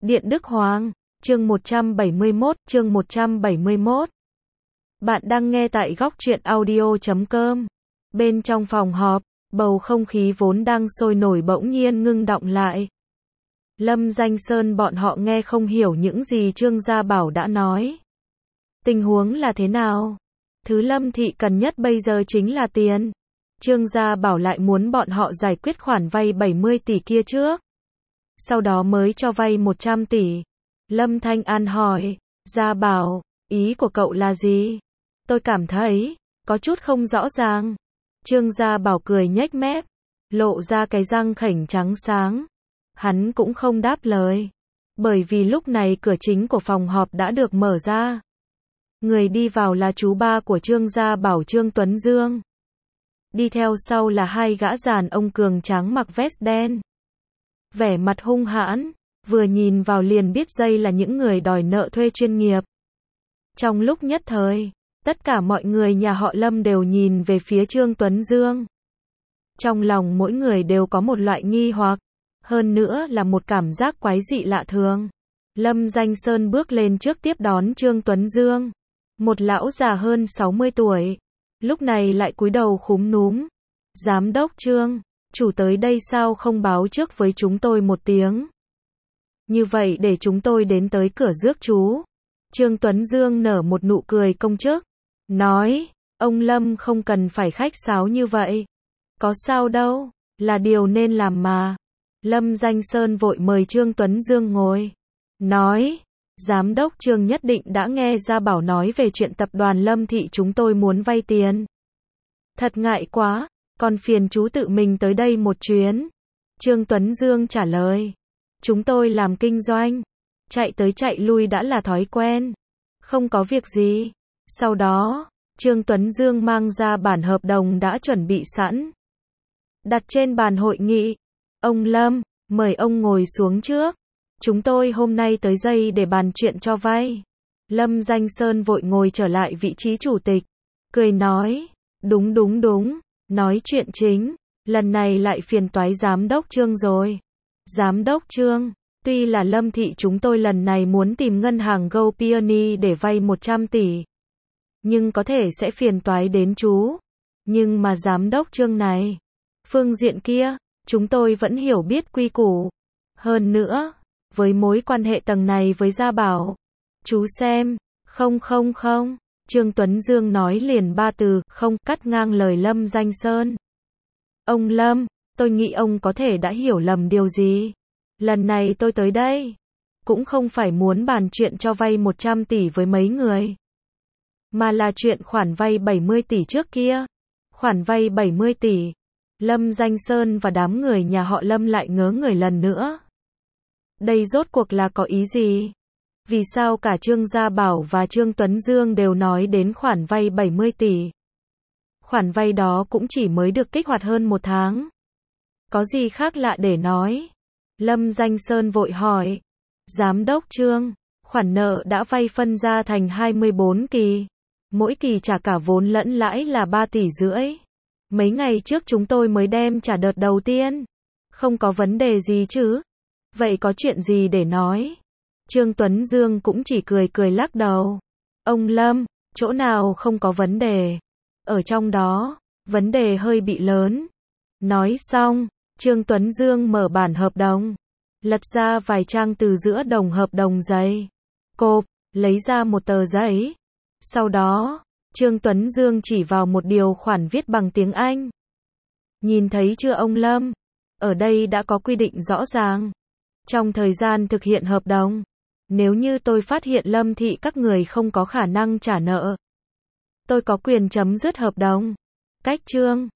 Điện Đức Hoàng, chương 171. Bạn đang nghe tại góc truyện audio.com. Bên trong phòng họp, bầu không khí vốn đang sôi nổi bỗng nhiên ngưng đọng lại. Lâm Danh Sơn bọn họ nghe không hiểu những gì Trương Gia Bảo đã nói. Tình huống là thế nào? Thứ Lâm thị cần nhất bây giờ chính là tiền. Trương Gia Bảo lại muốn bọn họ giải quyết khoản vay 70 tỷ kia trước, sau đó mới cho vay 100 tỷ. Lâm Thanh An hỏi, Gia Bảo, ý của cậu là gì? Tôi cảm thấy có chút không rõ ràng. Trương Gia Bảo cười nhếch mép, lộ ra cái răng khểnh trắng sáng. Hắn cũng không đáp lời, bởi vì lúc này cửa chính của phòng họp đã được mở ra. Người đi vào là chú ba của Trương Gia Bảo, Trương Tuấn Dương. Đi theo sau là hai gã đàn ông cường tráng mặc vest đen, vẻ mặt hung hãn, vừa nhìn vào liền biết đây là những người đòi nợ thuê chuyên nghiệp. Trong lúc nhất thời, tất cả mọi người nhà họ Lâm đều nhìn về phía Trương Tuấn Dương. Trong lòng mỗi người đều có một loại nghi hoặc, hơn nữa là một cảm giác quái dị lạ thường. Lâm Danh Sơn bước lên trước tiếp đón Trương Tuấn Dương, một lão già hơn 60 tuổi, lúc này lại cúi đầu khúm núm. Giám đốc Trương, chủ tới đây sao không báo trước với chúng tôi một tiếng? Như vậy để chúng tôi đến tới cửa rước chú. Trương Tuấn Dương nở một nụ cười công chức, nói, ông Lâm không cần phải khách sáo như vậy. Có sao đâu, là điều nên làm mà. Lâm Danh Sơn vội mời Trương Tuấn Dương ngồi, nói, Giám đốc Trương nhất định đã nghe Gia Bảo nói về chuyện tập đoàn Lâm thị chúng tôi muốn vay tiền. Thật ngại quá, còn phiền chú tự mình tới đây một chuyến. Trương Tuấn Dương trả lời, chúng tôi làm kinh doanh, chạy tới chạy lui đã là thói quen, không có việc gì. Sau đó, Trương Tuấn Dương mang ra bản hợp đồng đã chuẩn bị sẵn, đặt trên bàn hội nghị. Ông Lâm, mời ông ngồi xuống trước. Chúng tôi hôm nay tới đây để bàn chuyện cho vay. Lâm Danh Sơn vội ngồi trở lại vị trí chủ tịch, cười nói, đúng, nói chuyện chính, lần này lại phiền toái Giám đốc Trương rồi. Giám đốc Trương, tuy là Lâm thị chúng tôi lần này muốn tìm ngân hàng Go Peony để vay 100 tỷ, nhưng có thể sẽ phiền toái đến chú. Nhưng mà Giám đốc Trương này, phương diện kia, chúng tôi vẫn hiểu biết quy củ. Hơn nữa, với mối quan hệ tầng này với Gia Bảo, chú xem, không, Trương Tuấn Dương nói liền 3 từ, không, cắt ngang lời Lâm Danh Sơn. Ông Lâm, tôi nghĩ ông có thể đã hiểu lầm điều gì. Lần này tôi tới đây, cũng không phải muốn bàn chuyện cho vay 100 tỷ với mấy người, mà là chuyện khoản vay 70 tỷ trước kia. Khoản vay 70 tỷ. Lâm Danh Sơn và đám người nhà họ Lâm lại ngớ người lần nữa. Đây rốt cuộc là có ý gì? Vì sao cả Trương Gia Bảo và Trương Tuấn Dương đều nói đến khoản vay 70 tỷ? Khoản vay đó cũng chỉ mới được kích hoạt hơn 1 tháng. Có gì khác lạ để nói? Lâm Danh Sơn vội hỏi. Giám đốc Trương, khoản nợ đã vay phân ra thành 24 kỳ. Mỗi kỳ trả cả vốn lẫn lãi là 3,5 tỷ. Mấy ngày trước chúng tôi mới đem trả đợt đầu tiên. Không có vấn đề gì chứ? Vậy có chuyện gì để nói? Trương Tuấn Dương cũng chỉ cười lắc đầu. Ông Lâm, chỗ nào không có vấn đề? Ở trong đó, vấn đề hơi bị lớn. Nói xong, Trương Tuấn Dương mở bản hợp đồng, lật ra vài trang từ giữa đồng hợp đồng giấy, cộp, lấy ra một tờ giấy. Sau đó, Trương Tuấn Dương chỉ vào một điều khoản viết bằng tiếng Anh. Nhìn thấy chưa ông Lâm? Ở đây đã có quy định rõ ràng. Trong thời gian thực hiện hợp đồng, nếu như tôi phát hiện Lâm thị các người không có khả năng trả nợ, tôi có quyền chấm dứt hợp đồng. Cách Trương